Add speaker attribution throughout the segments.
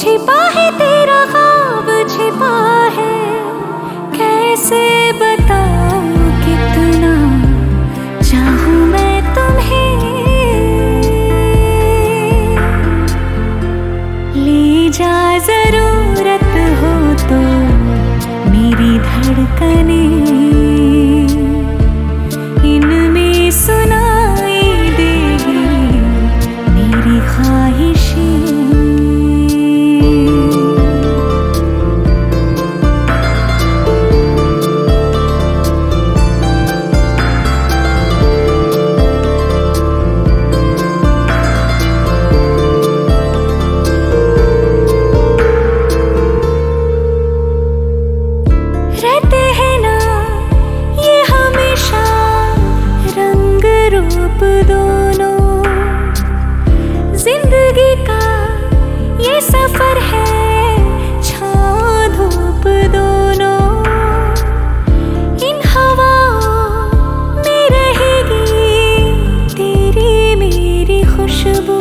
Speaker 1: छिपा है तेरा ख्वाब छिपा है, कैसे बताऊं कितना चाहूं मैं तुम्हें। ले जा जरूरत हो तो मेरी धड़कने, इनमें सुनाई देगी मेरी ख्वाहिशें। रहते हैं ना ये हमेशा रंग रूप दोनों, जिंदगी का ये सफर है छाँव धूप दोनों। इन हवाओं में रहेगी तेरी मेरी खुशबू,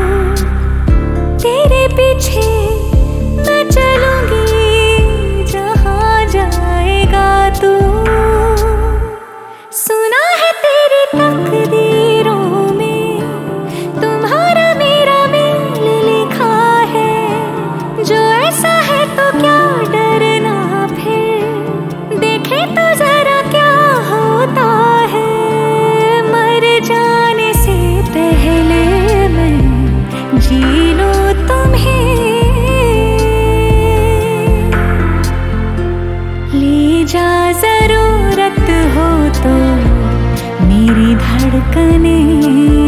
Speaker 1: तेरे पीछे मैं चलूंगी जहाँ जाएगा तू। सुना है तेरी तकदीरों में तुम्हारा मेरा मेल लिखा है, जो ऐसा है तो क्या डरना फिर, देखे तो जरा क्या होता है। मर जाने से पहले मैं जी लूं तुम्हें। ले जा जरूरत हो तो मेरी धड़कने।